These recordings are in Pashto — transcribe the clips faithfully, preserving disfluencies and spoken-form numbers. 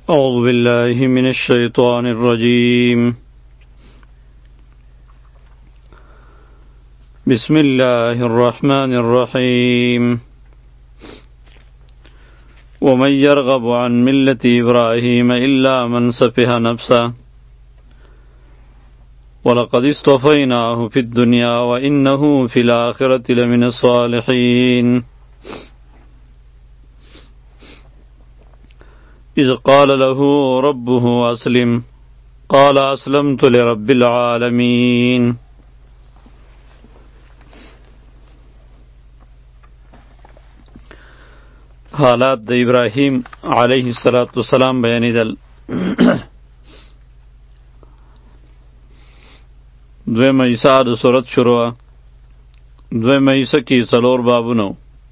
أعوذ بالله من الشيطان الرجيم. بسم الله الرحمن الرحيم. ومن يرغب عن ملة إبراهيم إلا من سفه نفسه ولقد اصطفيناه في الدنيا وإنه في الآخرة لمن الصالحين. إذ قال له ربه أسلم قال أسلمت لرب العالمين. حالات د ابراهیم علیه السلام بیانیدل. دویمه حصہ د سورت شروع. دویمه حصہ کې څلور بابونه.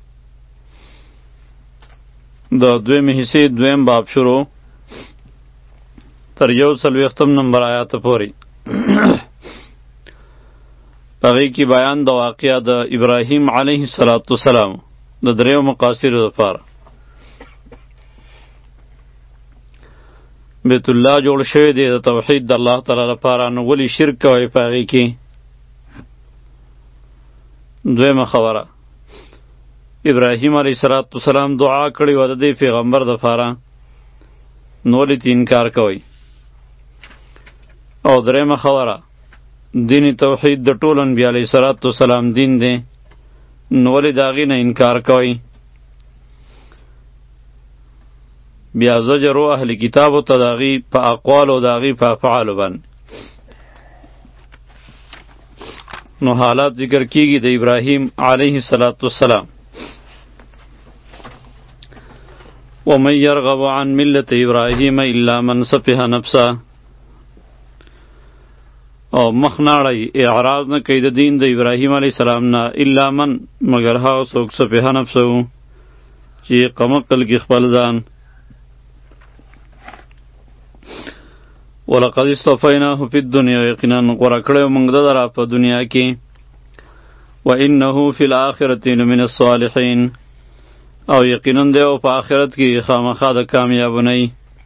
د دویمه حصې دویم باب شروع تر یو څلوېښتم نمبر آیات پورې. هغې کې بیان د واقعه د ابراهیم علیه السلام د دریو مقاصدو لپاره. بیت الله جوړ شوی دی د توحید د الله تعالی لپاره، نو ولې شرک کوئ په هغې کې؟ دویمه خبره، ابراهیم علیه السلام دعا کړې وه د دې پیغمبر دپاره، نو ولې تی انکار کوئ؟ او دریمه خبره، دین توحید د ټول انبیا علیه السلام دین دی، نو ولې د هغې نه انکار کوئ؟ بیا زجر و اهل کتابو ته د هغې په اقوالو او د هغې په افعالو باندې. نو حالات ذکر کیږي د ابراهیم علیه السلام. ومن یرغب عن ملت ابراهیم الا من سفه نفسه، او مخ ناړی اعراض نه کوي د دین د ابراهیم علیه السلام نه، الا من مگر هغه څوک سفه نفسه چې قمقل کې خپل ځان. ولقد اصطفیناه فی الدنیا، یقینا غوره کړی موږ ده لره په دنیا کې، وانه فی الاخرة لمن الصالحین، او یقینا دی او په آخرت کې خامخا د کامیابونی.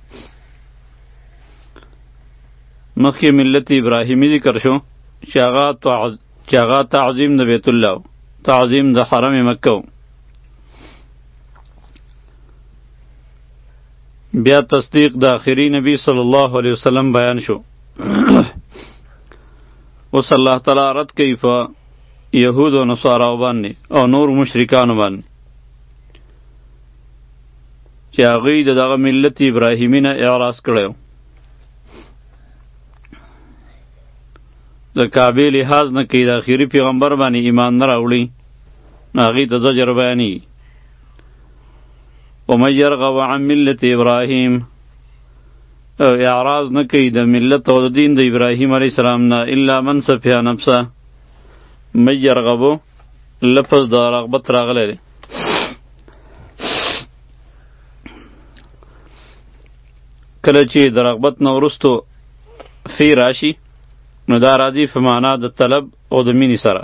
مخکې ملت ابراهیمی ذکر شو چې هغه تعظیم د بیت الله، تعظیم د حرم مکه. بیا تصدیق د آخري نبی صلی الله علیه وسلم بیان شو. اوس الله تعالی رد کوي په یهود و نصاراو باندې او نور مشرکانو باندې چې هغوی د دغه ملت ابراهیمی نه اعراض کړی و، د کعبې لحاظ نه کوي، د آخري پیغمبر باندې ایمان نه راوړي، نو هغوی ته زجر بیانېږي. ومن یرغب عن ملت ابراهیم، او اعراض نه کوي د ملت او د دین د ابراهیم علیه السلام نه، الا من سفه نفسه. من یرغبو لفظ د رغبت راغلی دی. کله چې د رغبت نه وروستو فی راشي، نو دا راځي په معنا د طلب او د مینې سره،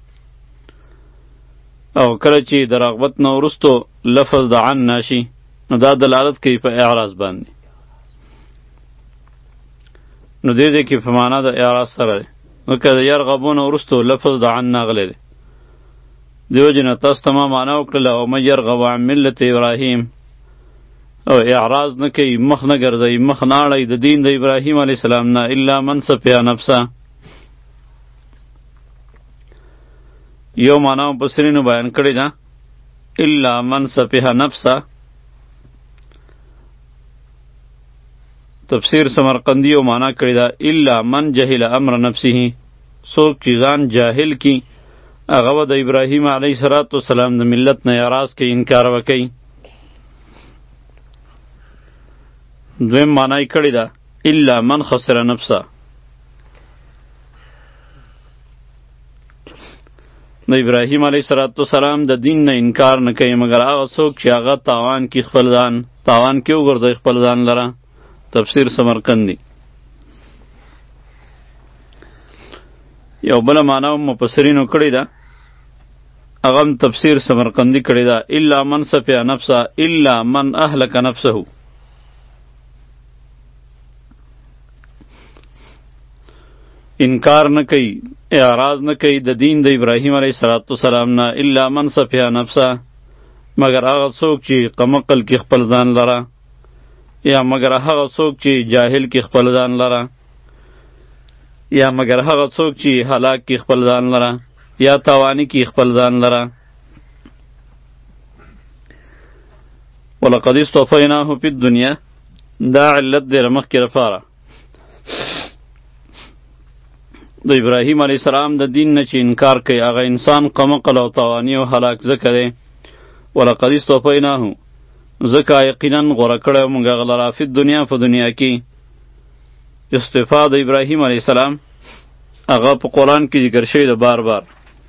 او کله چې د رغبت نه وروستو لفظ د عن ناشي، نو دا دلالت کوي په اعراض باندې. نو دې دې کې په معنا د اعراض سره دی. نو که د یرغبون وروستو لفظ د عن ناغلی دی، دیو جنه تاسو ته ما معنا وکړله ومن یرغب عن ملت ابراهیم، او اعراض نه کوي، مخ نه ګرځوي، مخ نه اړوي د دین د ابراهیم علیه السلام نه، الا من سفه نفسه. یو معنا مفسرینو بیان کړې ده، الا من سفه نفسه. تفسیر سمرقندی یو معنا کړې ده، الا من جهل امر نفسه، څوک چې ځان جاهل کی هغه به د ابراهیم علیه السلام د ملت نه اعراض کوي، انکار وکوي. دویم معنا یې کړې ده، الا من خسر نفسه. د ابراهیم علیه السلام د دین نه انکار نه کوي مګر هغه څوک چې هغه تاوان کې خپل ځان، تاوان کې وګرځوي خپل ځان لره. تفسیر سمرقندی. یو بله معنا مفسرینو کړې ده، هغه تفسیر سمرقندی کړی دا الا من سفیا نفسه الا من اهلك نفسه. انکار نه کوي، اعراض نه کوي د دین د ابراهیم علیه السلام نه، الا من صفیه نفسه، مگر هغه څوک چې قمقل کې خپل ځان لره، یا مگر هغه څوک چې جاهل کې خپل ځان لره، یا مگر هغه څوک چې هلاک کې خپل ځان لره، یا تاوانی کې خپل ځان لره. ولقد اصطفیناه فی الدنیا، دا علت دی مخکې لپاره د ابراهیم علیه السلام د دین نه چې انکار کوي هغه انسان قمقل او تاوانی او هلاک ځکه دی. ولقد اصطفیناه، ځکه یقینا غوره کړی موږ هغه لره فی الدنیا، په دنیا کې. استفا د ابراهیم علیه السلام هغه په قرآن کې ذکر شوی ده بار بار.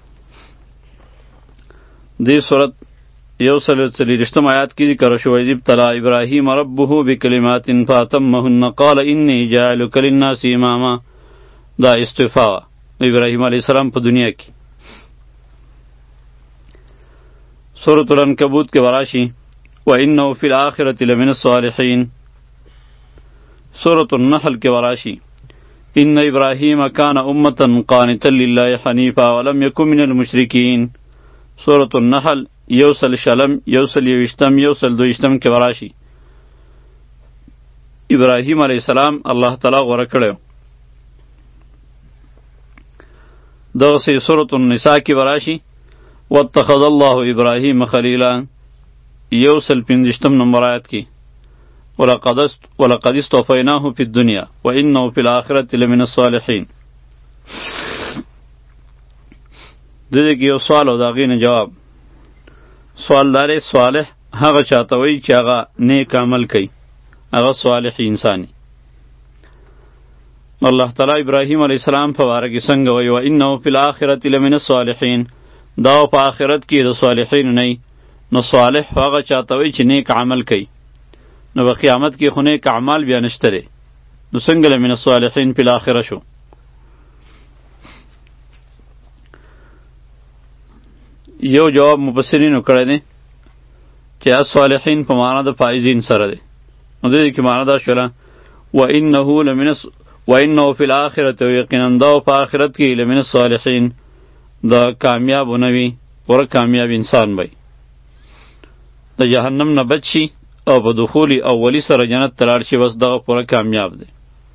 دې صورت یو سل څلېرویشتم آیات کې ذکر شوی دی ابتلا ابراهیم ربه بکلمات فاتمهن قال انی جاعلک للناس اماما. دا استفا د ابراهیم علیه السلام په دنیا کې. سورة العنکبوت کې وراشي وانه فی الآخرة لمن الصالحین. سورة النحل کې وراشي ان ابراهیم کان امة قانتا لله حنیفا ولم یکن من المشرکین. سورة النحل یوسل شلم یوسل یوشتم یوسل دویشتم کې وراشي ابراهیم علیه السلام الله تعالی غوره کړی. دغسې سورة النساء کې وراشي واتخذ الله ابراهیم خلیلا یوسل پنځشتم نمبر آیت کې ولقد اصطفیناه فی الدنیا وانه فی الآخرة لمن الصالحین. دې کې یو سوال او د هغې نه جواب. سوال دارې صالح هغه چاته وایي چې هغه نیک عمل کوي، هغه صالح انسانی. الله تعالی ابراهیم علیه السلام په باره کې څنګه وایي وانه فی الآخرة لمن الصالحین، دا په آخرت کې د صالحین نه. نو صالح هغه چاته وایي چې نیک عمل کوي، نو په قیامت کې خو نیک اعمال بیا نشته دی، نو څنګه لمن الصالحین فی الآخره شو؟ یو جواب مفسرینو کړی دی چې الصالحین په معنا د فائزین سره دی. نو دې کې معنا دا شوله وانه لمن وانه فی الآخرة، یقینا دا په آخرت کې لمن الصالحین، دا کامیاب ونوي، پوره کامیاب انسان وي، د جهنم نه بچ شي او په دخول اولی سره جنت ته لاړ شي، بس دغه پوره کامیاب دی.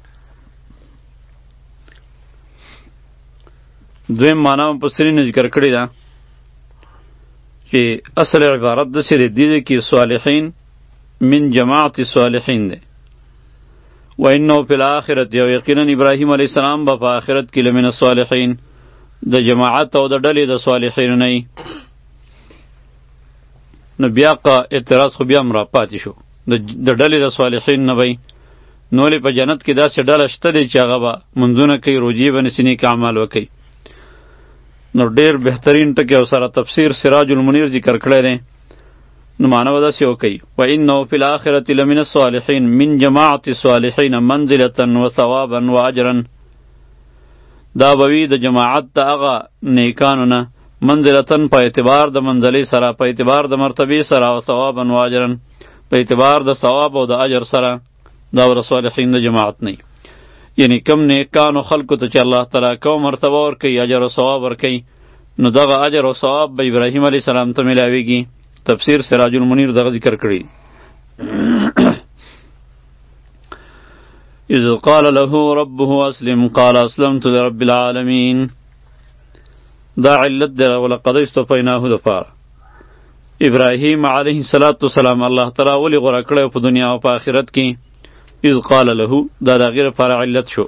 دویم معنا مفسرینو ذکر کړې ده چې اصل عبارت داسې دی دې کې صالحین من جماعت صالحین دی. وانه فی الآخرة، یو یقینا ابراهیم علیه السلام به په آخرت کې لمن الصالحین، د جماعت او د ډلې د صالحینو نه. نو بیا که اعتراض خو بیا هم را پاتې شو، د ډلې د صالحین نه وی نو ولې په جنت کې داسې ډله شته دی چې هغه به منځونه کوي، روجې به نیسي، نیک اعمال وکوي. نو ډېر بهترین ټکی او سره تفسیر سراج المنیر ذکر کړی دی. نو معنی به داسې وکوي وانه فی الآخرة لمن الصالحین من جماعت الصالحین منزلة وثوابا واجرا. دا به وي د جماعت د هغه نیکانو نه، منزلتن په اعتبار د منزلې سره، په اعتبار د مرتبې سره، او ثوابا واجرا په اعتبار د ثواب او د اجر سره. دا ور صالحین د جماعت نه، یعنی کم نیکانو خلکو ته چې الله تعالی کوم مرتبه ورکوي، اجر او ثواب ورکوي، نو دغه اجر او ثواب به ابراهیم علیه السلام ته میلاویږي. تفسیر سراج المنیر دغه ذکر کړی. اذ قال له ربه اسلم قال اسلمت لرب العالمین. دا علت دی ولقد اصطفیناه دپاره. ابراهیم علیه السلام الله تعالی ولی غوره کړی په دنیا او په آخرت کې. اذ قال له، دا د هغې لپاره علت شو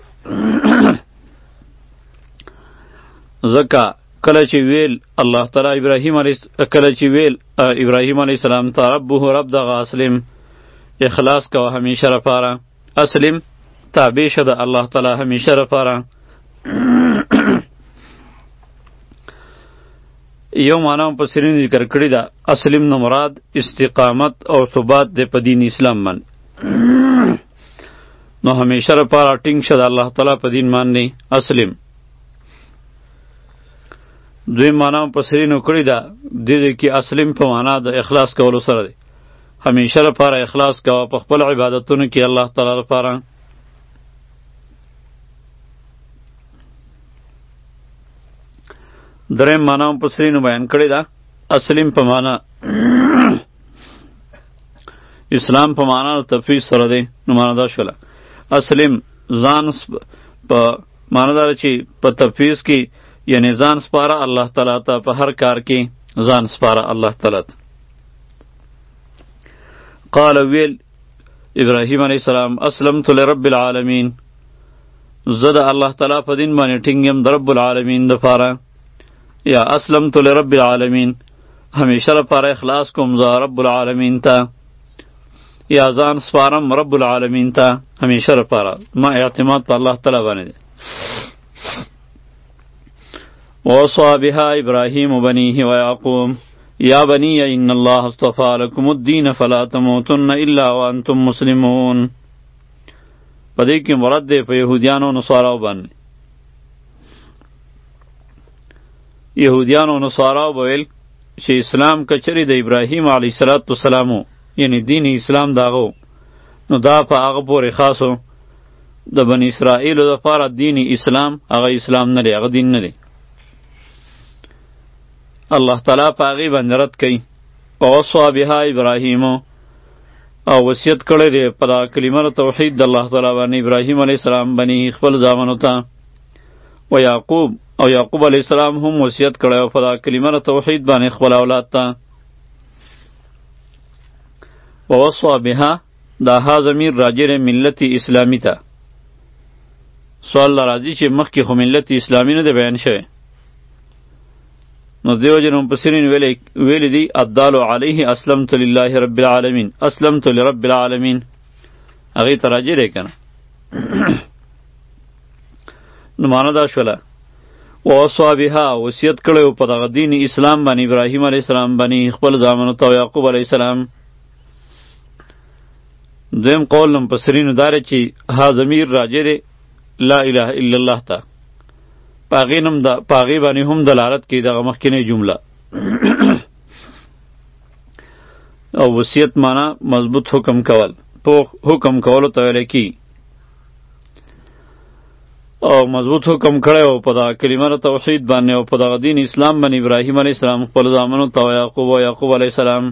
ځکه کله چې ویل الله تعالی ابراهیم علیه کله چې ویل ابراهیم علیه السلام ته ربه رب دغه اسلم، اخلاص کوه همیشه لپاره، اسلم تابع شه د الله تعالی همیشه لپاره. یو معنا مفسرین ذکر کړی ده اسلم نه مراد استقامت او ثبات دی په دین اسلام باندې. نو همیشه لپاره ټینګ شه د الله تعالی په دین باندې اسلم. دوی معنا مفسرینو کړی ده دې کې اسلم په معنا د اخلاص کولو سره دی، همیشه لپاره اخلاص کوه په خپل عبادتونو کې الله تعالی لپاره. دریم معنا هم مفسرینو بیان کړې ده. اسلم په معنا اسلام په معنا د تفویض سره دی، نو معنا دا شوله اسلم ځان په معنا دا چې په تفویض کې یعنی ځان سپاره الله تعالی ته، په هر کار کې ځان سپاره الله تعالی ته. قال ویل ابراهیم علیه السلام اسلمت لرب العالمین، زه د الله تعالی په دین باندې ټینګ یم د رب العالمین دپاره، یا اسلمت لرب العالمین همیشه لپاره اخلاص کوم زه رب العالمین ته، یا ځان سپارم رب العالمین ته همیشه لپاره، ما اعتماد په الله تعالی باندې دی. ووصى بها ابراهیم بنیه ویعقوب یا بنی ان الله اصطفى لكم الدین فلا تموتن الا وانتم مسلمون. په دې کې مراد دی په یهودیانو او نصاراو باندې. یهودیانو او نصاراو به ویل چې اسلام کچری د ابراهیم علیه السلام یعنی دین اسلام داغو، نو دا په هغه پورې خاصو د بنی اسرائیلو دپاره دین اسلام هغه اسلام نه دی، هغه دین نه دی. الله تعالی په هغې باندې رد کوي. ووصى بها ابراهیم، او وصیت کړی دی په دا کلمه توحید د الله تعالی باندې ابراهیم علیه السلام بني خپل زامنو ته، و یعقوب او یعقوب علیه السلام هم وصیت کړی په دا کلمه توحید باندې خپل اولاد ته. ووصى بها دا ها ضمیر راجع ملت اسلامی ته. سوال راځي چې مخکې خو ملت اسلامی نه دی بیان شوی، نو دیو جن مفسرین ویلی دی الدال علیه اسلمت لله رب العالمین، اسلمت لرب العالمین، هغې ته راجع دی که نه. نو معنا دا شوله ووصى بها وصیت کړی و په دغه دین اسلام باندې ابراهیم علیه السلام باندې خپل زامنو ته او یعقوب علیه السلام. دویم قول مفسرینو دا دی چې ها ضمیر راجع دی لا اله الا الله ته، پاغی نم دا پاغی باندې هم دلالت کوي دغه مخکینی جمله. او وصیت معنا مضبوط حکم کول، پوخ حکم کولو ته ویل کی، او مضبوط حکم کړی او په دغه کلمه توحید باندې او په دغه دین اسلام باندې ابراهیم علیه السلام خپل زامنو ته او یعقوب او یعقوب علیه السلام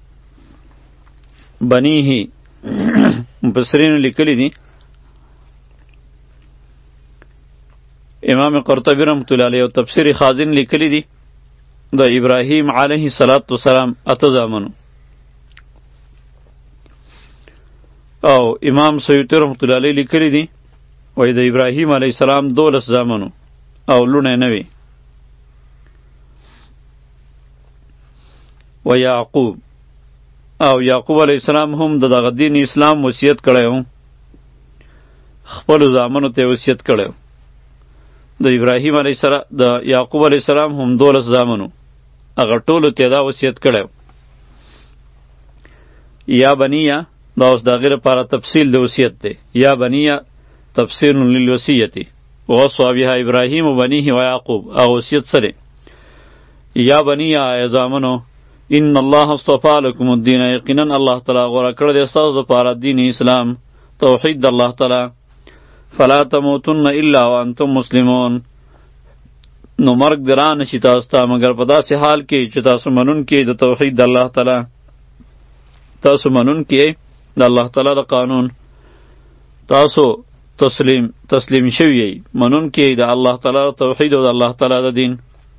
بنیه. مفسرینو لیکلی دي، امام قرطبی رحمت الله علیه او تفسیر خازن لیکلی دي د ابراهیم علیه السلام اته زامنو، او امام سیوطی رحمت الله علیه لیکلی دي وای د ابراهیم علیه السلام دولس زامنو او لونه نه وي. و یعقوب او یعقوب علیه السلام هم د دغه دین اسلام وصیت کړی و، خپلو زامنو ته وصیت کړی و. د ابراهیم علیه السلام د یعقوب علیه السلام هم دولس زامنو، هغه ټولو ته دا وصیت کړی و. یا بنیه دا اوس د هغې لپاره تفصیل د وصیت دی. یا بنیه تفسیر للوصیتی ووصى بها ابراهیم و بنیه و یعقوب. هغه وصیت څه دی؟ یا بنیه ای زامنو ان الله اصطفى لكم الدین، یقینا الله تعالی غوره کړی دی ستاسو دپاره دین اسلام، توحید د الله تعالی. فلا تموتن الا وانتم مسلمون، نو مرګ دې را نشي تاسو ته مګر په داسې حال کې چې تاسو منونکي د توحید د الله تعالی، تاسو منونکي د الله تعالی د قانون، تاسو تسلیم تسلیم شوي یئ، منونکي د الله تعالی د توحید او د الله تعالی د دین.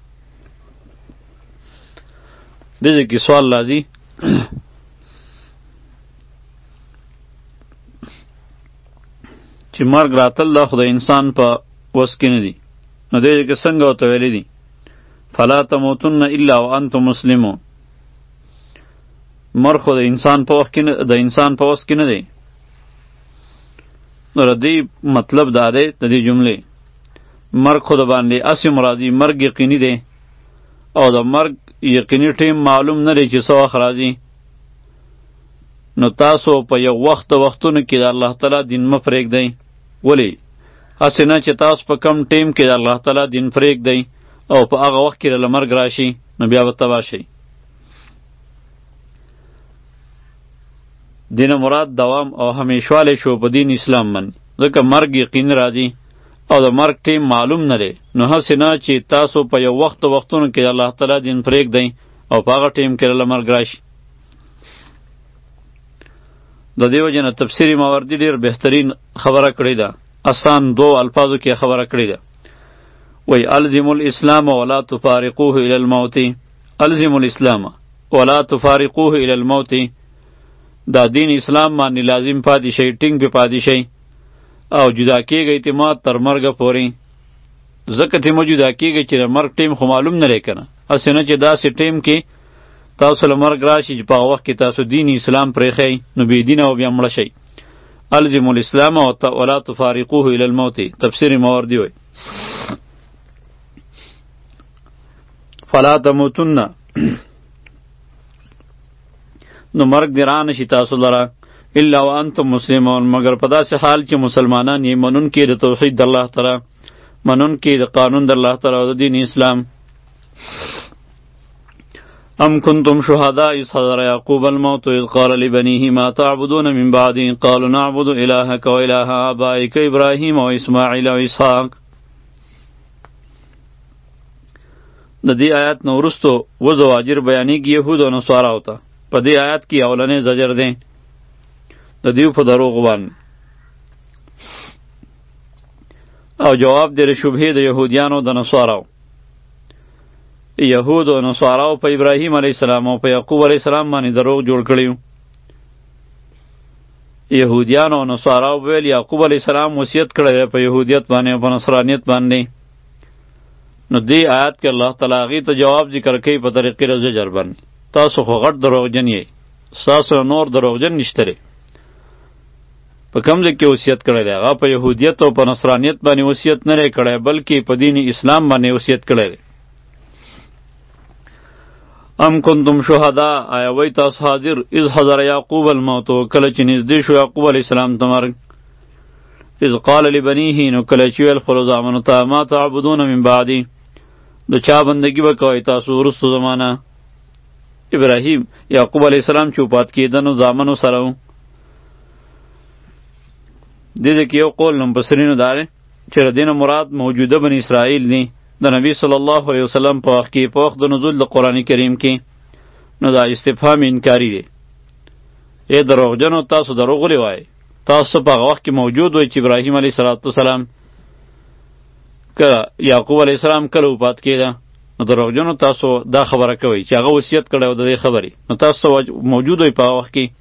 دې کې سوال راځي چې مرګ راتل دا خو د انسان په وس کې نه دي، نو دې کې څنګه ورته ویلی دي فلا تموتن الا وانتم مسلمون؟ مرګ خو د انسان په وخت کې د انسان په وس کې نه دی. نو د دې مطلب دا دی د دې جملې مرګ خو د باندې اسې مرادي مرګ یقیني دی، او د مرګ یقیني ټیم معلوم نه دی چې څه وخت راځي. نو تاسو په یو وخت وختونو کې د الله تعالی دین مه پرېږدئ. ولې؟ هسې نه چې تاسو په کم ټیم کې د الله تعالی دین پرېږدئ او په هغه وخت کې له مرګ راشي، نو بیا به تباه شئ. دین مراد دوام او همیشوالی شو په دین اسلام باندې، ځکه مرګ یقین راځي او د مرګ ټیم معلوم نه دی، نو هسې نه چې تاسو په یو وخت وختونو کې الله تعالی دین پرېږدئ او په هغه ټیم کې له مرګ راشي. د دې وجې نه تفسیري ماوردي ډېر بهترین خبره کړې ده، آسان دو الفاظو کې خبره کړې ده. وی الزم الاسلام ولا تفارقوه الى الموت، الزم الاسلام ولا تفارقوه الى الموت، دا دین اسلام باندې لازم پاتې شئ، ټینګ پې پاتې شئ او جدا کېږئ ته ما تر مرګه پورې. ځکه ته مو جدا کېږئ چې د مرګ ټیم خو معلوم نه دی که نه، هسې نه چې داسې ټیم کې تاسو له مرګ راشي چې په هغه وخت کې تاسو دین اسلام پرېښئ، نو بېدینه او بیا مړه شئ. الزم الاسلام ولا تفارقوه الى الموت، تفسیر ماوردي وی. فلا تموتن، نو مرګ دې رانشي تاسو لره الا وانتم مسلمون، مگر په داسې حال چې مسلمانان یې منونکي د توحید د الله تعالی، منونکي د قانون د الله تعالی او د دین اسلام. ام کنتم شهداء اذ حضر یعقوب الموت اذ قال لبنیه ما تعبدون من بعدی قالوا نعبد الهک و اله آبائک ابراهیم و اسماعیل و اسحاق. د دې آیات نو وروستو و زواجر بیانېږي یهودو او نصاراو ته. په دې آیات کې اولنی زجر دی د دیو په دروغ باندې، او جواب دی د شبهې د یهودیانو د نصاراو. یهود او نصاراو په ابراهیم علیه السلام او په یعقوب علیه السلام باندې دروغ جوړ کړیو. یهودیانو او نصاراو ویل یعقوب علیه السلام وصیت کړی دی په یهودیت باندې او په نصرانیت باندې. نو دې آیات کې الله تعالی هغې ته جواب ذکر کوي په طریقې د زجر باندې. تاسو خو غټ دروغجن یې، ستاسو نور دروغجن نشته دی. په کوم ځای کې وصیت کړی دی؟ هغه په یهودیت او په نصرانیت باندې وصیت نه دی کړی، بلکې په دین اسلام باندې وصیت کړی دی. ام کنتم شهداء، آیا وی تاسو حاضر اذ حضر یعقوب الموت، کله چې نږدې شو یعقوب علیه السلام ته مرګ. اذ قال لبنیه، نو کله چې ویل خپلو زامنو ته ما تعبدون من بعدی، د چا بندگی به کوئ تاسو وروستو زمانه. ابراهیم یعقوب علیه السلام چې وفات کېده نو زامنو سره و. دې دې کې یو قول نو مفسرینو دا دی چې د دې نه مراد موجوده بني اسرائیل دي. د نبی صلی الله علیه وسلم په وخت کې په وخت د نزول د قرآن کریم کې نو دا استفهام انکاری دی. ای دروغجنو تاسو دروغ ولې وایئ؟ تاسو په هغه وخت کې موجود وئ چې ابراهیم علیه السلام که یعقوب علیه السلام کله وفات کېده، نو دروغجنو تاسو دا خبره کوئ چې هغه وصیت کړی و د دې خبرې، نو تاسو موجود وئ په هغه وخت کې.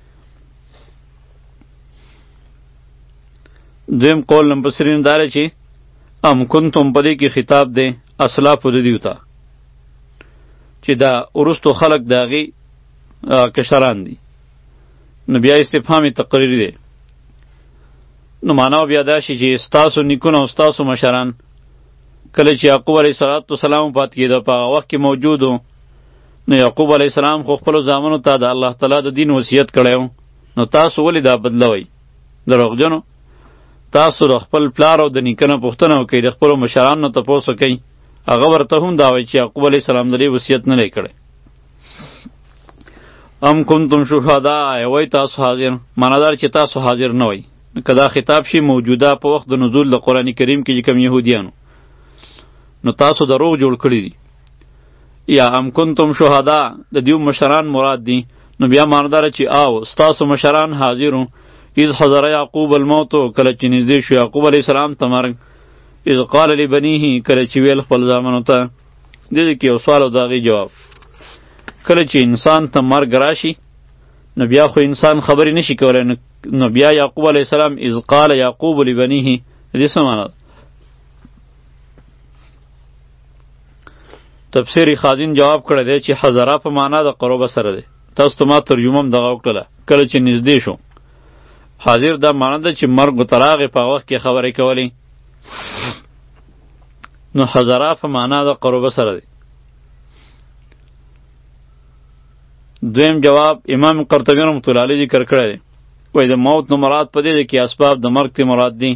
دویم قول مفسرین دا دی چې ام کنتم په دې کې خطاب دی اسلافو د دیو ته چې دا وروستو خلق د هغې کشران دي، نو بیا استفهام تقریري دی. نو معنا بیا دا شي چې ستاسو نیکونه او ستاسو مشران کله چې یعقوب علیه السلام وفات کېده په هغه وخت کې موجود و، نو یعقوب علیه السلام خو خپلو زامنو ته د الله تعالی د دین وصیت کړی و، نو تاسو ولې دا بدلوئ؟ دروغجنو تاسو د خپل پلار او د نیکه نه پوښتنه وکئ، د خپلو مشرانو نه تپوس وکئ، هغه ورته هم دا وایي چې یعقوب علیه السلام د دې وصیت نه دی کړی. ام کنتم شهداء، وای تاسو حاضر، معنا دار چې تاسو حاضر نه وئ. که دا خطاب شي موجوده په وخت د نزول د قرآن کریم کې چې کوم یهودیانو، نو تاسو دروغ جوړ کړي دي. یا ام کنتم شهداء د دیو مشران مراد دي، نو بیا معنا دار چې آو ستاسو مشران حاضرو اذ حضر یعقوب الموت، کله چې نږدې شو یعقوب علیه السلام ته مرګ. اذ قال لبنیه، کله چې ویل خپل زامنو ته. دې کې یو سوال او د هغې جواب. کله چې انسان ته مرګ راشي نو بیا خو انسان خبرې نشي کولی، نو بیا یعقوب علیه السلام اذ قال یعقوب لبنیه، دې څه معنا ده؟ تفسیر خازن جواب کړی دی چې حضره په معنا د قربه سره دی. تاسو ته ما ترجمه هم دغه وکړله، کله چې نږدې شو. حاضر دا معنا ده چې مرګ ته راغی په وخت کې خبرې کولی، نو حضره په معنا د قربه سره دی. دویم جواب امام قرطبی رحمة الله علیه ذکر کړی دی، وایي د موت نو مراد په دې دی کې اسباب د مرګ ته مراد دي،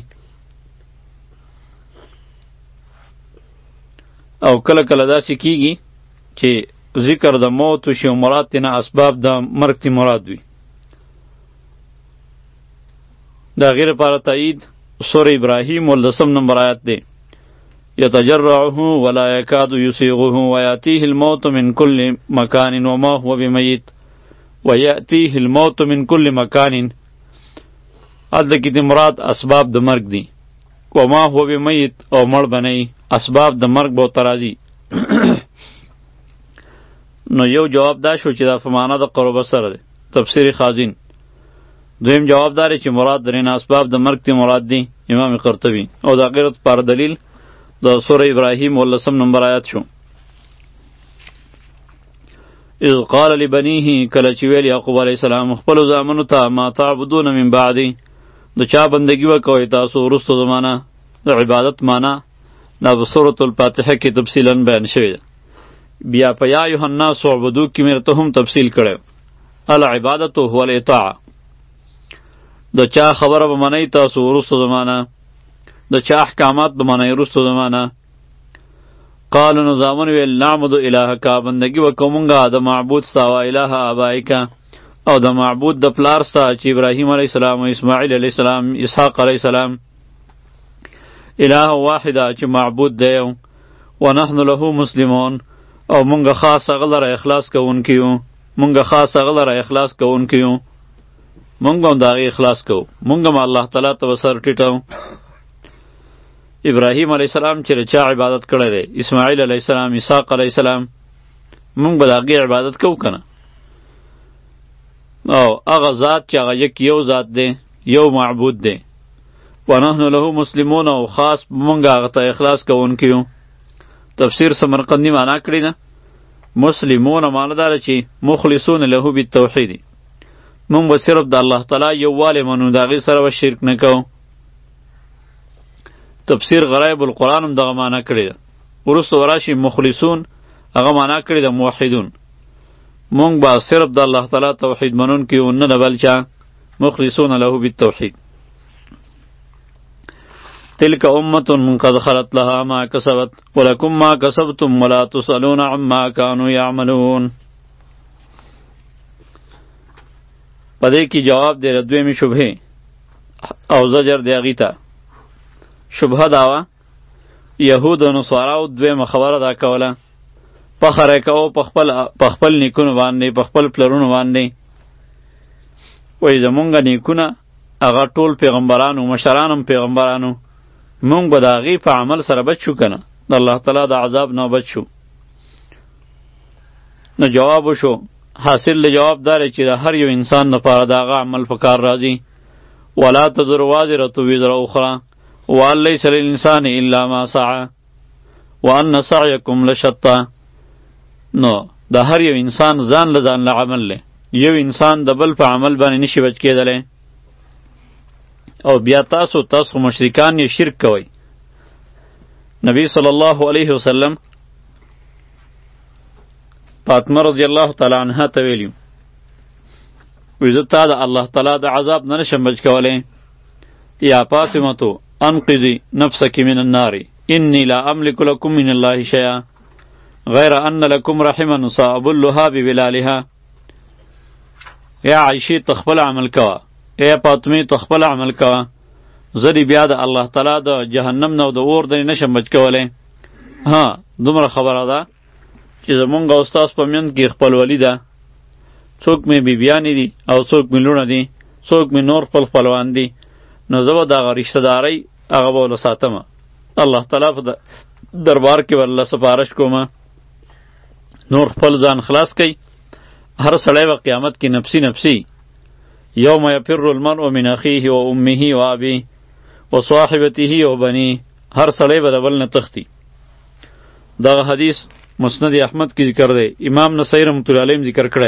او کله کله داسې کیږي چې ذکر د موت وشي او مراد ته نه اسباب د مرګ ته مراد وي. د هغې لپاره تایید سور ابراهیم ولسم نمبر آیات دی. یتجرعه ولا یکاد یسیغه ویاتیه الموت من کل مکان وما هو بمیت ویاتیه الموت من کل مکان. هلته کې د مراد اسباب د مرګ دي. وما هو بمیت او مړ بنئ، اسباب د مرګ به ورته راځي. نو یو جواب دا شو چې دا په معنا د قرب سره دی، تفسیر خازن. دویم جواب دا دی چې مراد درینه اسباب د مرګ تی مراد دی، امام قرطبی. او دا غیرت پر دلیل د سوره ابراهیم ولسم نمبر آیات شو. اذ قال لبنیه، کله چې ویل یعقوب علیه السلام خپلو زامنو ته ما تعبدون من بعدی، د چا بندگی وکوئ تاسو وروسته زمانه. د عبادت معنا دا په سورة الفاتحه کې تفصیلا بیان شوی ده. بیا په یا ایها الناس اعبدوا کې مې ته هم تفصیل کړی. العبادت هو الاطاعه، د چا خبره به منئ تاسو وروسته زمانه، د چا احکامات به منئ وروسته زمانه. قالو نو زامن ویل نعبد الهک، بندگی وکو مونږه د معبود ستا و اله آبائک، او د معبود د پلار ستا چې ابراهیم علیه السلام و اسماعیل علیه السلام اسحاق علیه السلام، اله واحده چې معبود دی. و نحن له مسلمون، او مونږه خاص هغه لره اخلاص کوونکي یو، مونږه خاص هغه لره اخلاص کوونکي یو، مونږ به هم د هغې اخلاص کوو، مونږ هم الله تعالی ته به سر ټیټو. ابراهیم علیه السلام چې د چا عبادت کړی دی، اسماعیل علیه السلام، اسحاق علیه السلام، مونږ به د هغې عبادت کوو که نه. او هغه ذات چې هغه یک یو ذات دی، یو معبود دی. ونحن له مسلمون، او خاص مونږ هغه ته اخلاص کوونکي یو. تفسیر سمرقندی معنا کړی ده مسلمون معنا داره چې مخلصون له بالتوحید، مونږ به صرف د الله تعالی یووالی منو، د هغې سره به شرک نه کوو. تفسیر غرایب القرآن هم دغه معنا کړی ده. وروسته وراشي مخلصون هغه معنا کړی ده موحدون، مونږ به صرف د الله تعالی توحید منونکي یو، نه د بل چا. مخلصون له بالتوحید. تلک امة قد خلت لها ما کسبت ولکم ما کسبتم ولا تسألون عما كانوا يعملون. پدې کې جواب دی دویمې شبهې او زجر دی هغې ته. شبهه دا وه یهود او نصاراو دویمه خبره دا کوله، فخر یې کوو په خپل نیکونو باندې، په خپل پلرونو باندې. وایي زمونږ نیکونه هغه ټول پیغمبرانو، مشران هم پیغمبرانو، مونږ به د هغې په عمل سره بچ شو که نه، د الله تعالی د عذاب نه بچ شو. نو جواب وشو، حاصل د جواب دا دی چې د هر یو انسان لپاره د هغه عمل په کار راځي. ولا تزر وازرة وزر اخرى وان لیس للانسان الا ما سعى وان سعیکم لشتی. نو د هر یو انسان ځان له ځان له عمل له، یو انسان د بل په عمل باندې نشي بچ کېدلی. او بیا تاسو تاسو مشرکان یې شرک کوئ. نبی صلی الله علیه وسلم فاطمه رضی الله تعالی عنها ته ویلي وی زه تا د الله تعالی د عذاب نه نشم بچ کولی. یا فاطمة انقذی نفسک من النار انی لا املک لکم من الله شیئا غیر ان لکم رحما سابلها ببلالها. یا عایشې تخپل عمل کوه، ای فاطمه تخپل عمل کوه، زه دې بیا د الله تعالی د جهنم نه او د اور نه نشم بچ کولی. ها دومره خبره ده چې زمونږ او ستاسو په منځ کې خپلولي ده. څوک مې بیبیانې دي او څوک مې لوڼه دي، څوک مې نور خپل خپلوان دي، نو زه به د هغه رشته دارۍ هغه به ورله ساتمه. الله تعالی په دربار کې به الله سپارش کومه. نور خپل ځان خلاص کوي. هر سړی به قیامت کې نفسی نفسی. یوم یفر المرء من اخیه و امه و ابیه و صاحبته و بنیه. هر سړی به د بل نه تښتي. دغه حدیث مسند احمد کی ذکر دی، امام نسائی رحمت الله علیه ذکر کړی.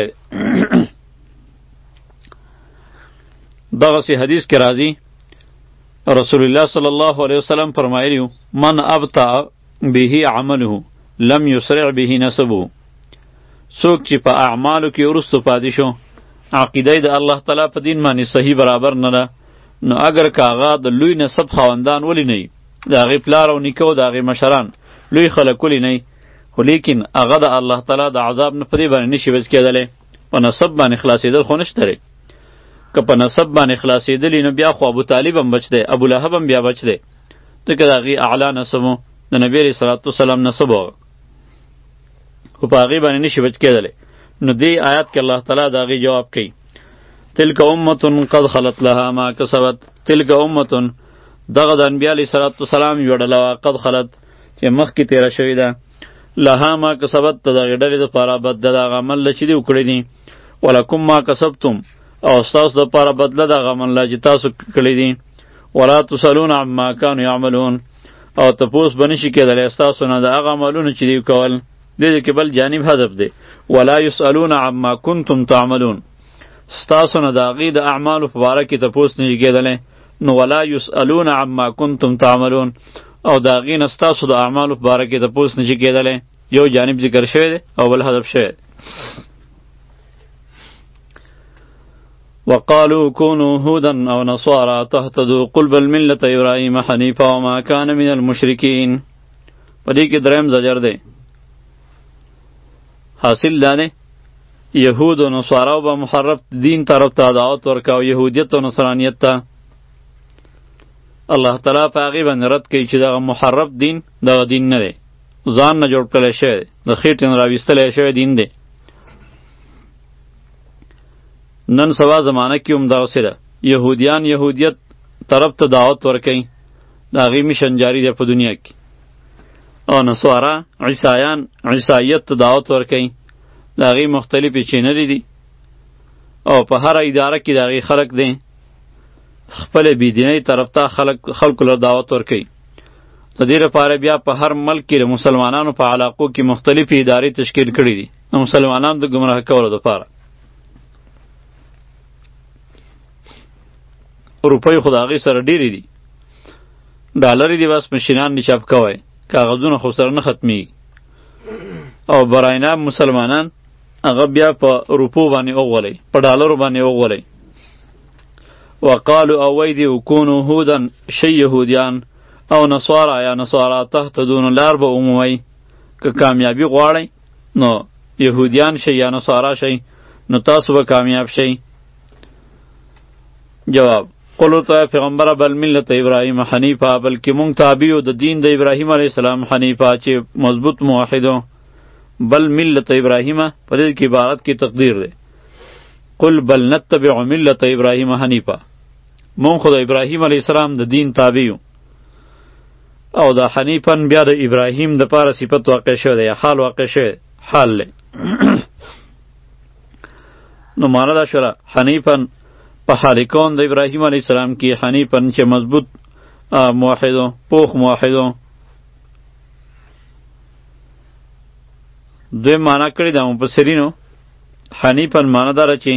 دغه سی حدیث کې راځي رسول الله صلی الله علیه وسلم فرمایلی من ابطأ به عمله لم یسرع به نسبه. څوک چې په اعمالو کې وروسته پاتې شو، عقیده د الله تعالی په دین باندې صحیح برابر نه ده، نو اگر که هغه د لوی نسب خاوندان ولی نه وي، د هغې پلار او نیکه او د هغې مشران لوی خلک ولی نه وي، خو لیکن هغه د الله تعالی د عذاب نه په دې باندې نشي بچ کېدلی، په نسب باندې خلاصېدل خو نشته دی. که په نسب باندې خلاصېدلی نو بیا خو ابو طالب هم بچ دی، ابو لهب هم بیا بچ دی، ځکه د هغې اعلی نسب و، د نبي علیه صلات وسلام نسب و، خو په هغې باندې نشي بچ کېدلی. نو دې آیات کې الله تعالی د هغې جواب کوي، تلک امة قد خلت لها ما کسبت. تلک امة دغه د انبیا علیه صلات وسلام یوه ډله وه، قد خلت چې مخکې تېره شوې ده، لها ما کسبت د دغې ډلې دپاره بد ده د هغه عمل چې دې وکړی دي، ولکم ما کسبتم او ستاسو دپاره بدله د هغه عمل چې تاسو کړی دي، ولا تسألون عما کانوا یعملون او تپوس به نشي کېدلی ستاسو نه د هغه عملونو چې دوی کول. دې کې بل جانب حذف دی، ولا یسألون عما کنتم تعملون، ستاسو نه د هغې د اعمالو په باره کې تپوس نشي کېدلی، نو ولا یسألون عما کنتم تعملون او د هغې نه ستاسو د اعمالو په باره کې تپوس نشي کېدلی. یو جانب ذکر شوی دی او بل حذف شوی دی. وقالوا كونوا هودا او نصارى تهتدوا قل بل ملة ابراهيم حنيفا وما كان من المشركين. په دې کې دریم زجر دی، حاصل دا دی یهود و نصاراو به محرف دین طرف ته دعوت ورکاو، یهودیت و نصرانیت ته. الله تعالی په هغې باندې رد کوي چې دغه محرف دین دغه دین نه دی، ځان نه جوړ کړی شوی دی، د خېټې نه راویستلی شوی دین دی. نن سبا زمانه کې هم دغسې ده، یهودیان یهودیت طرف ته دعوت ورکوي، د هغې میشن جاري دی په دنیا کې، او نصارا عیسایان عیسایت ته دعوت ورکوي، د هغې مختلفې چینلې دي او په هره اداره کې د هغې خلک دی خپل بېدینۍ طرف ته خلک خلکو له دعوت ورکوي. د دې لپاره بیا په هر ملک کې د مسلمانانو په علاقو کې مختلفې ادارې تشکیل کړي دي د مسلمانانو د ګمراه کولو دپاره. روپۍ خو د هغې سره ډېرې دي، ډالرې دي، بس مشینان دي چاپ کوی، کاغذونه خو سره نه ختمیږي. او برای نام مسلمانان هغه بیا په روپو باندې وغولئ، په ډالرو باندې وغولئ. وقالو او وی دی کونو هودن شی یهودیان او نصارا یا نصارا تهتدون لار به عمومی، که کامیابی غواړئ نو یهودیان شی یا نصارا شی نو تاسو به کامیاب شی. جواب قلو ته پیغمبره بل ملت ابراهیم حنیفا، بلکې مونږ تابعو د دین د ابراهیم علیه السلام حنیفا چې مضبوط موحدو. بل ملت ابراهیم په دې کې عبارت کې تقدیر دی، قل بل نتبع ملت ابراهیم حنیفا، مونږ خو د ابراهیم علیه السلام د دین تابعو. او د حنیفن بیا د ابراهیم د پاره صفت واقع شوی دی، حال واقع شوی حال دی. نو معنا دا شوله حنیفن په حال کون د ابراهیم علیه السلام کې، حنیفن چې مضبوط موحدو، پوخ موحدو. دوی معنا کړی دا مفسرینو، حنیفن معنا داره چې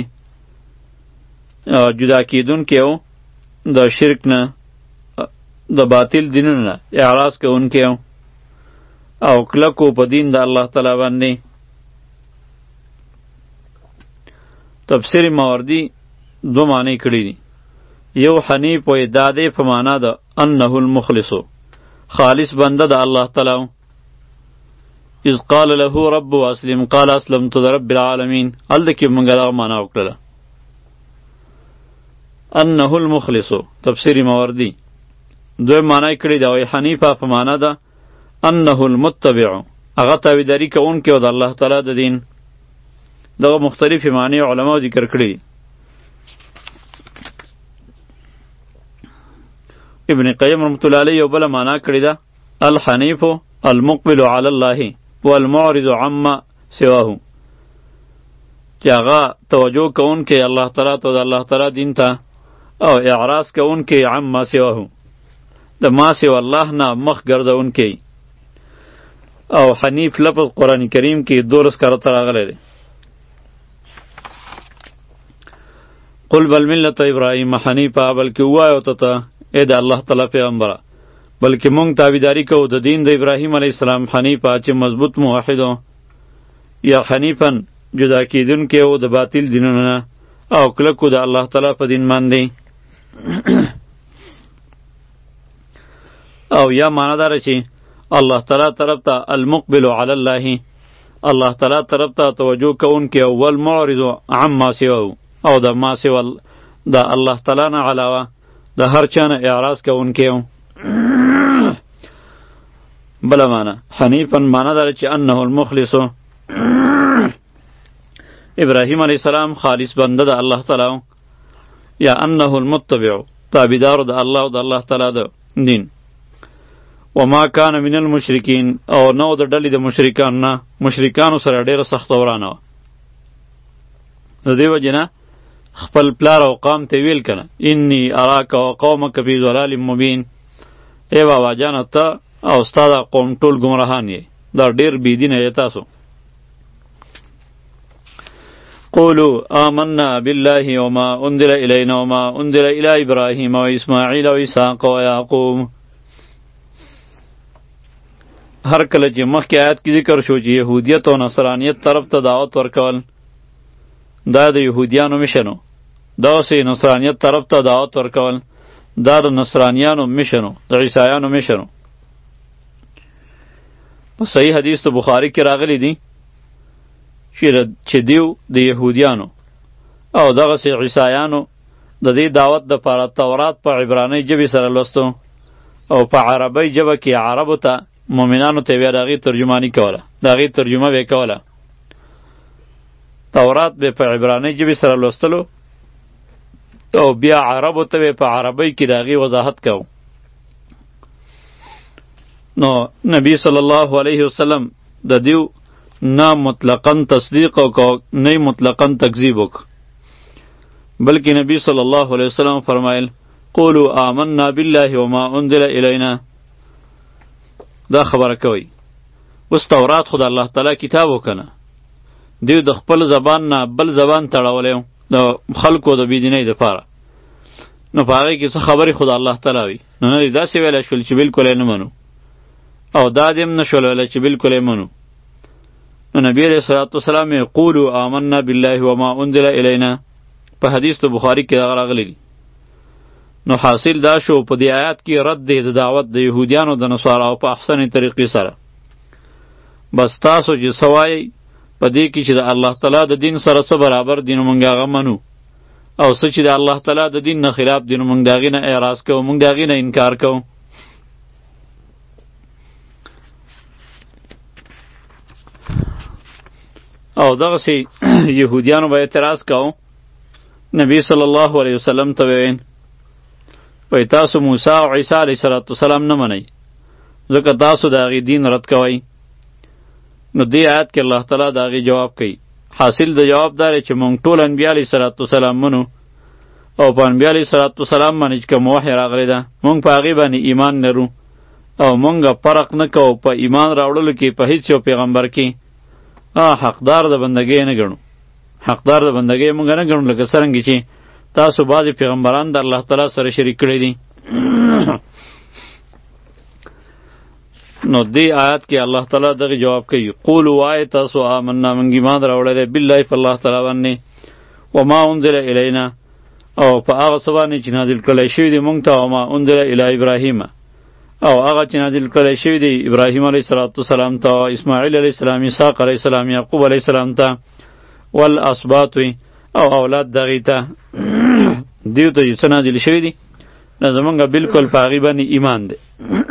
جدا کیدونکی و د شرک نه، د باطل دینونو نه اعراض کوونکی و او کلکو په دین د الله تعالی باندې. تفسیر ماوردی دو معنی کړی دي، یو حنیف و دا دی په معنا د انه المخلصو، خالص بنده د الله تعالی. اذ قال له رب اسلم قال اسلمت لرب العالمین، هلته کې موږ دغه معنا وکړله انه المخلصو. تفسیر ماوردی دوی معنی کړی دا وی حنیفه په معنا ده انه المتبع، هغه تابعداري کوونکی و د الله تعالی د دین. دغه مختلفې معنی علماء ذکر کړي. ابن قیم رحمت الله علیه یو بله معنا کړې ده الحنیف المقبل علی الله والمعرض عما سواه، چې هغه توجه کوونکی الله تعالی ته د الله تعالی دین ته، او اعراض کوونکی عما سواه، د ما سوى الله نه مخ ګرځونکی. او حنیف لفظ قرآن کریم کې دولس کرته راغلی دی. قل بل ملت ابراهیم حنیفا، بلکې ووایو ته ته ای د الله تعالی پیغمبره، بلکې مونږ تابعداري کوو د دین د ابراهیم علیه السلام حنیفا چې مضبوط موحدو، یا حنیفن جدا کیدونکی و د باطل دینونو نه او کلکو د الله تعالی په دین باندې. او یا معنی داره چې الله تعالی طرف ته المقبل علی الله، الله تعالی طرف ته توجه کوونکی او والمعرض عما سواه، او د ما سوى د الله تعالی نه علاوه د هر چا نه اعراض کوونکی و. بله معنی حنیفا معنی داره چې انه المخلص، ابراهیم علیه السلام خالص بنده د الله تعالی و، یا انه المتبع تابعدار د الله او د الله تعالی د دین. وما کان من المشرکین، او نو د ډلې د مشرکان نه، مشرکانو سره ډیره سخته ورانه وه. د دې وجې نه خپل پلار او قوم ته ویل کنه انی اراک و قومک فی ضلال مبین، ای بابا جانه ته او ستا دا قوم ټول ګمراهان یې، دا ډیر بېدینه یې تاسو. قولوا آمنا بالله وما انزل الینا وما انزل الی ابراهیم و اسماعیل و اسحاق و یعقوب. هر کله چې مخکې آیات کې ذکر شو چې یهودیت او نصرانیت طرف ته دعوت ورکول، دا د یهودیانو میشنو، دغسې نصرانیت طرف ته دعوت ورکول دا د نصرانیانو میشنو، د عیسایانو میشنو. په صحیح حدیث د بخاری کې راغلی دی چې دیو د یهودیانو او دغسې عیسایانو د دې دعوت دپاره تورات په عبرانۍ ژبې سره لوستو او په عربۍ ژبه کې عربو ته مؤمنانو ته بیا د هغې ترجماني کوله، د هغې ترجمه به یې کوله. تورات به په عبرانۍ ژبې سره لوستلو او بیا عربو ته به په عربۍ کې د هغې وضاحت کوو. نو نبی صلی الله علیه وسلم د دیو نه مطلقاً تصدیق وکړو نه مطلقاً تکذیب وکړو، بلکې نبی صلی الله علیه وسلم فرمایل قولوا آمنا بالله وما انزل الینا. دا خبره کوي اوس تورات خو د الله تعالی کتاب وکنه، دیو د خپل زبان نه بل زبان تړولی د خلکو د بېدینۍ دپاره، نو په هغې کې څه خبرې خو د الله تعالی وي، نو نه دې داسې ویلی شول چې بلکل یې نه منو، او دا دې هم نه شول ویلی چې بلکل یې منو. نو نبی علیه صلات وسلام یې قولو آمنا بالله وما انزل الینا په حدیث د بخاري کې دغه راغلی دی. نو حاصل دا شو په دې آیات کې رد دی د دعوت د یهودیانو د نصاراو په احسن طریقې سره. بس تاسو چې څه وایئ په دې کې چې د الله تعالی د دین سره څه برابر دي نو موږ هغه منو، او څه چې د الله تعالی د دین نه خلاف دي نو موږ د هغې نه اعراض کوو، موږ د هغې نه انکار کوو. او دغسې یهودیانو به اعتراض کوو، نبی صلی الله علیه وسلم ته ویل وایي تاسو موسی او عیسی علیه صلات وسلام نه منئ، ځکه تاسو د هغې دین رد کوئ. نو دې آیات کې الله تعالی د هغې جواب کوي. حاصل د جواب دا دی چې مونږ ټول انبیا علیه صلات وسلام منو، او په انبیا علیه صلات وسلام باندې چې کوم وحی راغلی ده مونږ په هغې باندې ایمان لرو، او مونږ فرق نه کوو په ایمان راوړلو کې په هیڅ یو پیغمبر کې. حقدار د بندګۍ نه ګڼو، حقدار د بندګۍ مونږ نه ګڼو، لکه څرنګه چې تاسو بعضې پیغمبران د الله تعالی سره شریک کړي دي. نو دې آیات کې الله تعالی دغه جواب کوي قولوا وایئ تاسو آمنا موږ ایمان راوړی دی بالله په الله تعالی باندې، وما انزل الینا او په هغه څه باندې چې نازل کړی شوي دي مونږ ته، وما انزل الی ابراهیم او هغه چې نازل کړی شوي دي ابراهیم علیه صلات وسلام ته، اسماعیل علیه السلام، اسحاق علیه السلام، یعقوب علیه السلام ته، والاسباط او اولاد دغې ته. دیو ته چې څه نازل شوي دي نه زمونږ بلکل په هغې باندې ایمان دی.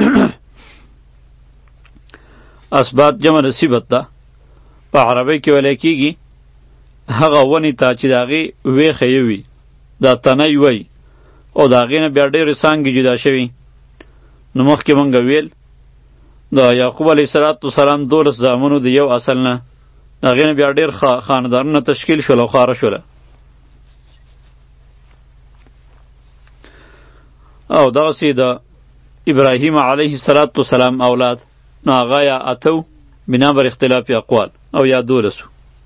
اسباط جمع د صبت ده، په عربی کې ویلی کېږي هغه ونې ته چې د هغې ویښه یې وي، دا تنی وی او د هغې نه بیا ډېرې څانګې جدا شوي. نو مخکې مونږ ویل د یعقوب علیه صلات وسلام دولس زامنو د یو اصل نه، د هغې نه بیا ډېر خاندانونه تشکیل شول او خاره شوله. او دغسې د ابراهیم علیه صلات وسلام اولاد نو هغه یا اتو بنا بر اختلاف اقوال او یا دولسو.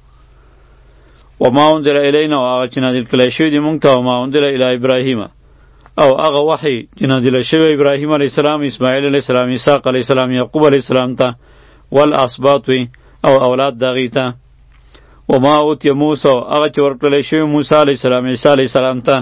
وما انزل الینا او هغه چې نازل کړی شوي دي مونږ ته، وما انزل الی ابراهیم او هغه وحی چې نازل شوی ابراهیم علیه السلام، اسماعیل علیه السلام، اسحاق علیه السلام، یعقوب علیه السلام ته، والاسباط او اولاد د هغې ته، وما اوتی موسی هغه چې ورکړلی شوی موسی علیه السلام، عیسی علیه السلام ته،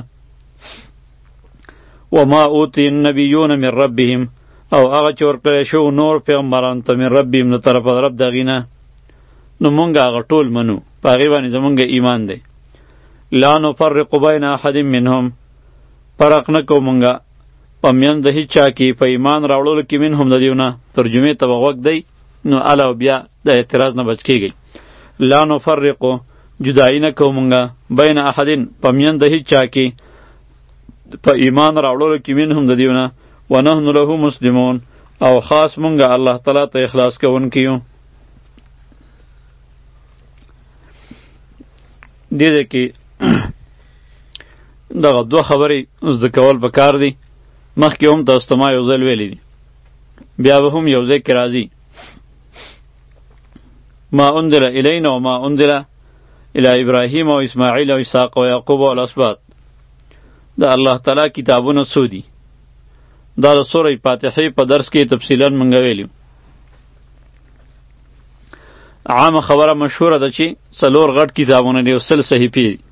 وما اوتی النبیون من ربهم او هغه چې ورکړی شو نور پیغمبرانو ته من ربهم د طرفه د رب د هغې نه. نو مونږ هغه ټول منو، په هغې باندې زمونږ ایمان دی. لا نفرق بین احد منهم فرق نکو منگا پمیان د هیچ چا کې په ایمان راوړلو کې منهم د دیونه ترجمه ته وغوږ دی نو علاوه بیا د اعتراض نه بچ کیږي لا نفرق جدائی نکو منگا بین احدین پمیان د هیچ چا کې په ایمان راوړلو کې منهم د دیونه ونحن له مسلمون او خاص منگا الله تعالی ته اخلاص کوونکیو دې دې کې دغه دوه خبرې زده کول پکار دي مخکې هم تاسو ته ما یو ځل ویلی دي بیا به هم یو ځای کې راځي ما انزل الینا وما انزل الی ابراهیم و اسماعیل و اسحاق و یعقوب و الاسباط دا الله تعالی کتابونه څو دي دا د سورې فاتحې په درس کې تفصیلا مونږ ویلو عامه خبره مشهوره ده چې څلور غټ کتابونه دي او سل صحیفې دي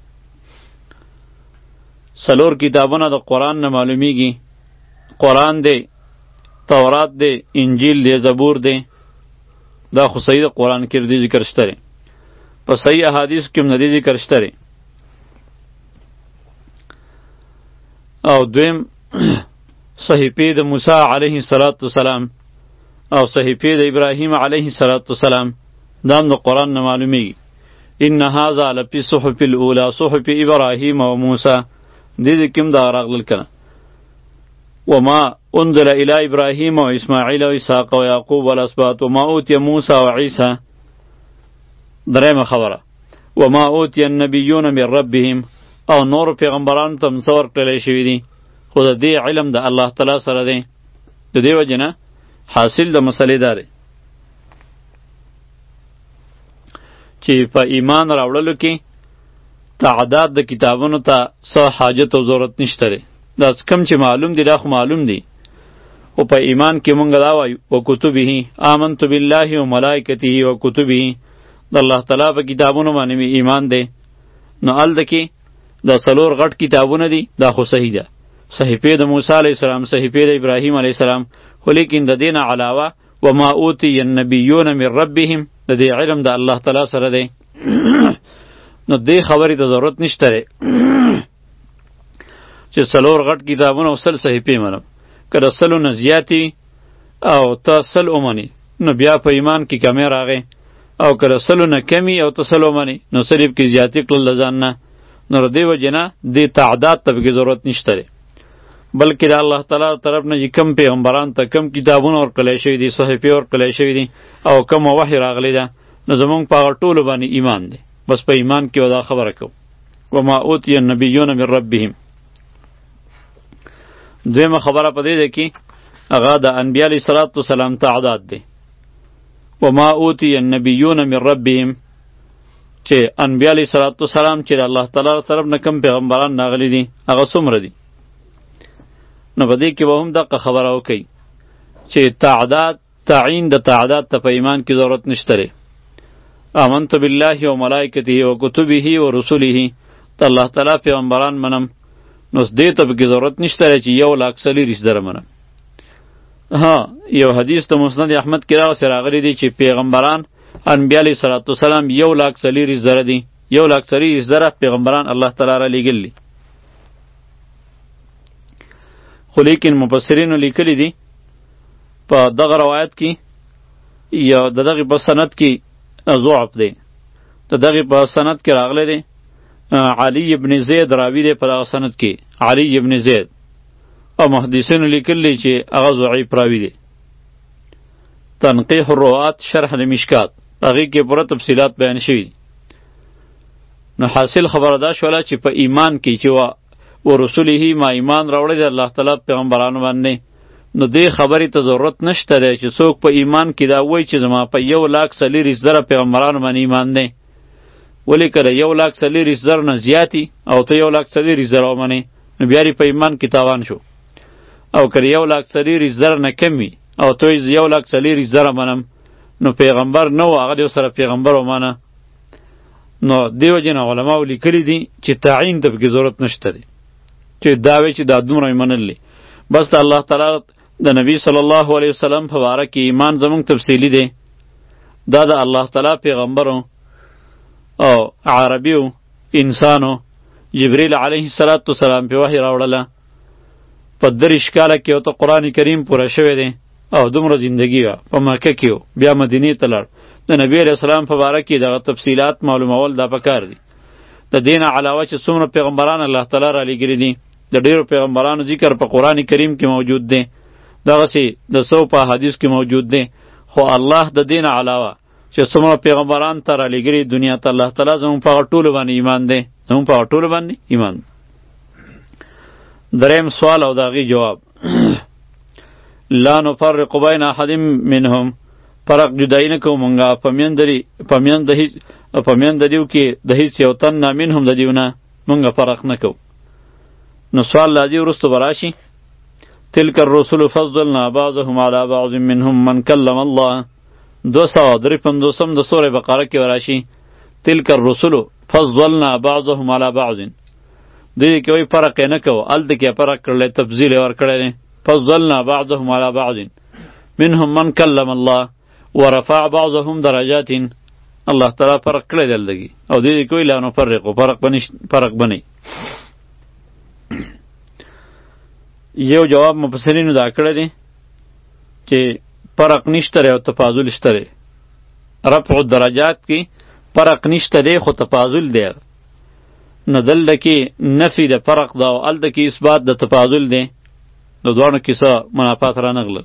څلور کتابونه د قرآن نه معلومیږي قرآن دی تورات دی انجیل دی زبور دی دا خو صحیح د قرآن کې دی ذکر شته په صحیح احادیث کې هم د دې ذکر شته او دویم صحیفې د موسی علیه السلام او صحیفې د ابراهیم علیه السلام دا هم د قرآن نه معلومیږي ان هذا لفی صحف الاولی صحف ابراهیم و موسی دې دې کې هم دا راغلل کنه وما انزل الى ابراهیم و اسماعیل و اسحاق و یعقوب و الاسباط وما اوتی موسی و عیسی درېمه خبره وما اوتی النبیون من ربهم او نور پیغمبرانو ته څه ورکړلی شوي دي خو د دې علم د الله تعالی سره دی د دې وجې نه حاصل د مسلې دا دی چې په ایمان راوړلو کې تعداد د کتابونو ته څه حاجت او ضرورت نشته دی دا کم چې معلوم دی دا خو معلوم دی او په ایمان کې مونږ دا وایو و کتبه آمنت بالله و ملائکته و کتبه د الله تعالی په کتابونو باندې می ایمان دی نو هلته کې دا څلور غټ کتابونه دي دا خو صحیح ده صحیفې د موسی علیه السلام صحیفې د ابراهیم علیه السلام خو لیکن د دې نه علاوه وما اوتی النبیون من ربهم د دې علم د الله تعالی سره دی نو دې خبرې ته ضرورت نشته چې څلور غټ کتابونه او سل صحیفې منم که د سلو نه زیاتې او ته سل ومنې نو بیا په ایمان کې کمی راغی او که د سلو نه کمی او ته سل ومنې نو صرف کې زیاتې کړل د ځان نه نو د دې وجې نه دې تعداد ته پکې ضرورت نشته دی بلکې د الله تعالی طرف نه چې کم پیغمبران ته کم کتابونه ورکړلی شوي دي صحیفې ورکړلی شوي دي او کم وحی راغلی ده نو زمونږ په هغه ټولو باندې ایمان دی بس په ایمان کې دا خبره کوو وما اوتی النبیون من ربهم دویمه خبره په دې ده کې هغه د انبیا علیه صلات وسلام تعداد دی وما اوتی النبیون من ربهم چې انبیا علیه صلات وسلام چې د الله تعالی طرف نه کم پیغمبران راغلي دي هغه څومره دي نو په دې کې به هم دغه خبره وکړي چې تعداد تعیین د تعداد ته په ایمان کې ضرورت نشته دی آمنت بالله و ملائکته و کتبه و رسوله ته الله تعالی پیغمبران منم نو دې ته پکې ضرورت نشته چې یو لاک څلېرویشت زره منم ها یو حدیث د مسند احمد کې راغلی راغلی دی چې پیغمبران انبیا علیه صلات وسلام یو لاک څلېرویشت زره دي یو لاک څلېرویشت زره پیغمبران الله تعالی را لیږلي خو لیکن مفسرینو لیکلی دي په دغه روایت کې یا د دغه په سند کې ضعف دی د دغه په سند کې راغلی دی علی ابن زید راوی دی په دغه سند کې علی ابن زید او محدثینو لیکلی چې هغه ضعیف راوی دی تنقیح الروات شرح د مشکات هغې کې پوره تفصیلات بیان شوي نو حاصل خبره دا شوله چې په ایمان کې چې وا و رسوله ما ایمان راوړی د الله تعالی پیغمبرانو باندې نو دې خبرې ته ضرورت نشته دی چې څوک په ایمان کې دا وایي چې زما په یو لاک څلېرویشت زره پیغمبرانو باندې ایمان دی ولې که د یو لاک څلېرویشت زره نه زیاتي او ته یو لاک څلېرویشت زره ومنې نو بیا په ایمان کې تاوان شو او که یو لاک څلېرویشت زره نه کم وي او ته یو لاک څلېرویشت زره منم نو پیغمبر نه و هغه دې سره پیغمبر ومنه نو دې وجې نه علماو لیکلي دي چې تعیین ته پکې ضرورت نشته دی چې دا وی چې دا دومره منلی بس د الله تعالی د نبی صلی الله علیه وسلم په باره کې ایمان زمونږ تفصیلی دی دا د الله تعالی پیغمبرو او عربیو انسانو جبرئیل علیه السلام په وحی راوړله په دریش کاله کې ورته قرآن کریم پوره شوی دی او دومره زندگی وه په مکه کې و بیا مدینې ته لاړ د نبی علیه السلام په باره کې دغه تفصیلات معلومول دا پکار دي د دې نه علاوه چې څومره پیغمبران الله تعالی را لېږلي دي د ډېرو پیغمبرانو ذکر په قرآن کریم کې موجود دی دغسې د سو په حدیث کې موجود دی خو الله د دې نه علاوه چې څومره پیغمبران ته را لېږلي دنیا ته الله تعالی زموږ په هغه ټولو باندې ایمان دی زموږ په هغه ټولو باندې ایمان دی دریم سوال او د هغې جواب لا نفرق بین احد منهم فرق جدایی نه کوو مونږه په میند د دیو کې د هیڅ یو تن نه منهم د دیو نه مونږه فرق نه کوو نو سوال لازم وروسته به راشي تلک الرسل فضلنا بعضهم على بعض منهم من کلم الله دو سوه درې پنځوسم د سورې بقره کې راشي تلک الرسل فضلنا بعضهم على بعض دې کې وایي فرق یې نه کوو هلته کې فرق کړلی تفضیل یې ورکړی دی فضلنا بعضهم على بعض منهم من کلم الله ورفع بعضهم درجات الله تعالی فرق کړی دی هلته کې او دې کې وایي لا نفرقو فرق فرق بنی یو جواب مفسرینو دا کړی دی چې فرق نشته او تفاضل شته دی رفع الدرجات کې فرق نشته دی خو تفاضل دی نو دلته کې نفی د فرق دا او هلته کې اثبات د تفاضل دی د دواړو کې څه منافات رانغلل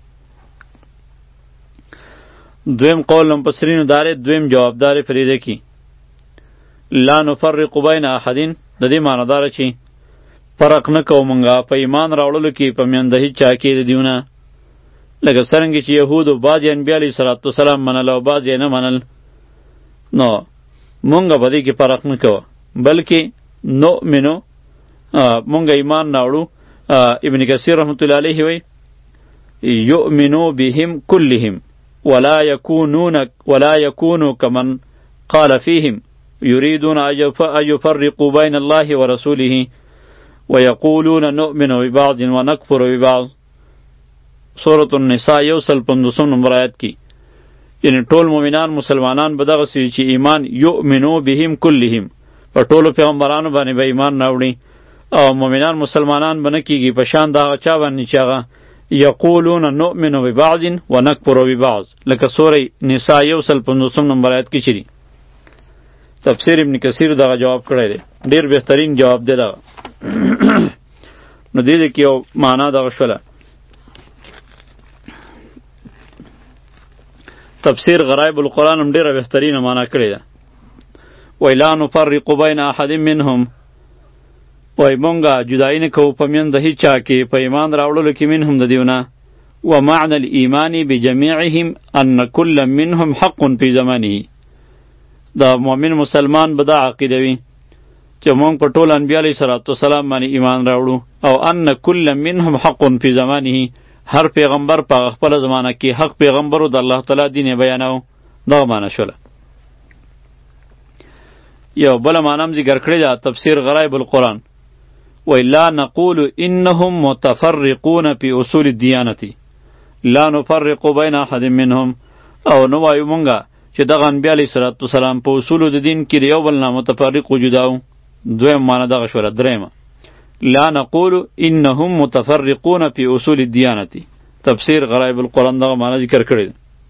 دویم قول مفسرینو دا دی دویم جواب دار فریده کې لا نفرق بین احدین د دې معنی داره چې فرق نه کوو مونږه په ایمان راوړلو کې په میند هیڅ چا کې د دیونه لکه څرنګه چې یهودو بعضې انبیا علیه صلات وسلام منل او بعضې یې نه منل نو مونږه په دې کې فرق نه کوو بلکې نؤمنو مونږه ایمان راوړو ابن کثیر رحمت الله علیه وی یؤمنو بهم کلهم ولا یکونون ولا یکونو کمن قال فیهم یریدون ان یفرقوا بین الله ورسوله ويقولون نؤمن ببعض ونكفر ببعض سورة النساء یو سل پندوسم نمبر آیت کی یعنی ټول مؤمنان مسلمانان به دغه سي چې ایمان یؤمنو بهم کلهم په ټولو پیغمبرانو باندې به ایمان راوړي او مؤمنان مسلمانان به نه کیږي په شان د هغه چا باندې چې هغه یقولون نؤمن ببعض ونکفر ببعض لکه سورة نساء یو سل پندوسم نمبر آیت کی چری تفسیر ابن کثیر دغه جواب کړی دی ډیر بهترین جواب دی دغه نو دې دې کې یو معنا دغه شوله تفسیر غرایب القرآن هم ډېره بهترینه معنا کړې ده وایي لا نفرق بین احد منهم وایي مونږه جدایي نه کوو په میند د هېچ چا کې په ایمان راوړلو کې منهم د دیونه ومعنى الایمان بجمیعهم ان کل منهم حق فی زمانه د مؤمن مسلمان به دا عقیده وي چې مونږ په ټول انبیا علیه صلات وسلام باندې ایمان راوړو او ان کل منهم حق فی زمانه هر پیغمبر په خپل زمانه کې حق پیغمبرو د الله تعالی دین بیانو دا معنی شوله یو بل معنی هم ذکر کړی دا تفسیر غرایب القرآن و لا نقول انهم متفرقون فی اصول الدیانه لا نفرق بین احد منهم او نو وایو مونږه چې دغه انبیا علیه صلات وسلام په اصولو د دین کې یو بل نه متفرق وجوداو دویم معنی دغه شوله دریمه لا نقول انهم متفرقون فی اصول الدیانه تفسیر غرایب القرآن دغه معنی ذکر کړی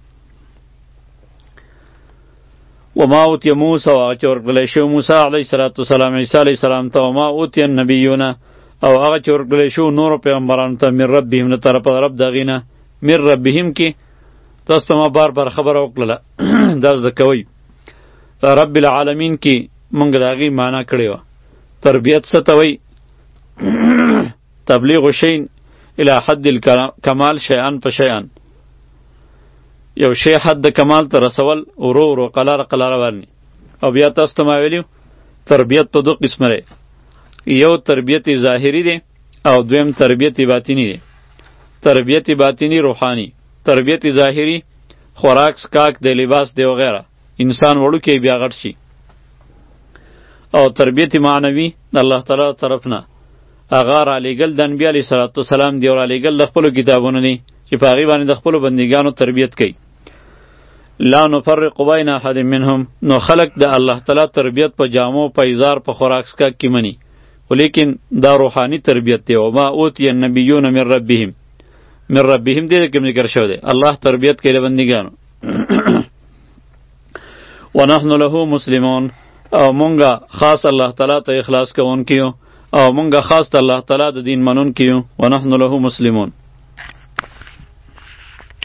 وما اوتی موسی او هغه چې ورکړلی شوی موسی علیه صلات وسلام عیسی علیه السلام ته وما اوتی النبیون او هغه چې ورکړلی شوی نورو پیغمبرانو ته من ربهم د طرفه د رب د هغې نه من ربهم کې تاسو ته ما بار بار خبره وکړله دا زده کوئ رب العالمین کې مونږ د هغې معنا کړې وه تربیت څه ته وایي تبلیغ شین الى حد الکمال شیئا فشیئا یو شی حد د کمال ته رسول ورو ورو قلاره قلاره باندې او بیا تاسو ته ما ویلي تربیت په دوه قسمه دی یو تربیت ظاهری دی او دویم تربیت باطنی دی تربیت باطنی روحانی تربیت ظاهری خوراک سکاک د لباس دی وغیره انسان وړو کې بیا غټ شي او تربیت معنوي د الله تعالی طرف نه هغه را لېږل د انبیا علیه صلات وسلام دی او را لېږل د خپلو کتابونو دی چې په هغې باندې د خپلو بندګانو تربیت کوي لا نفرق بین احد منهم نو خلق د الله تعالی تربیت په جامو په ایزار په خوراک سکا کی منی ولیکن دا روحانی تربیت دی او ما اوتی النبیون من ربهم من ربهم دې کوم ذکر شوی دی الله تربیت کوي بندګانو ونحن له مسلمون او مونږه خاص الله تعالی ته اخلاص کوونکیو او مونږه خاص الله تعالی د دین منون کیو ونحن له مسلمون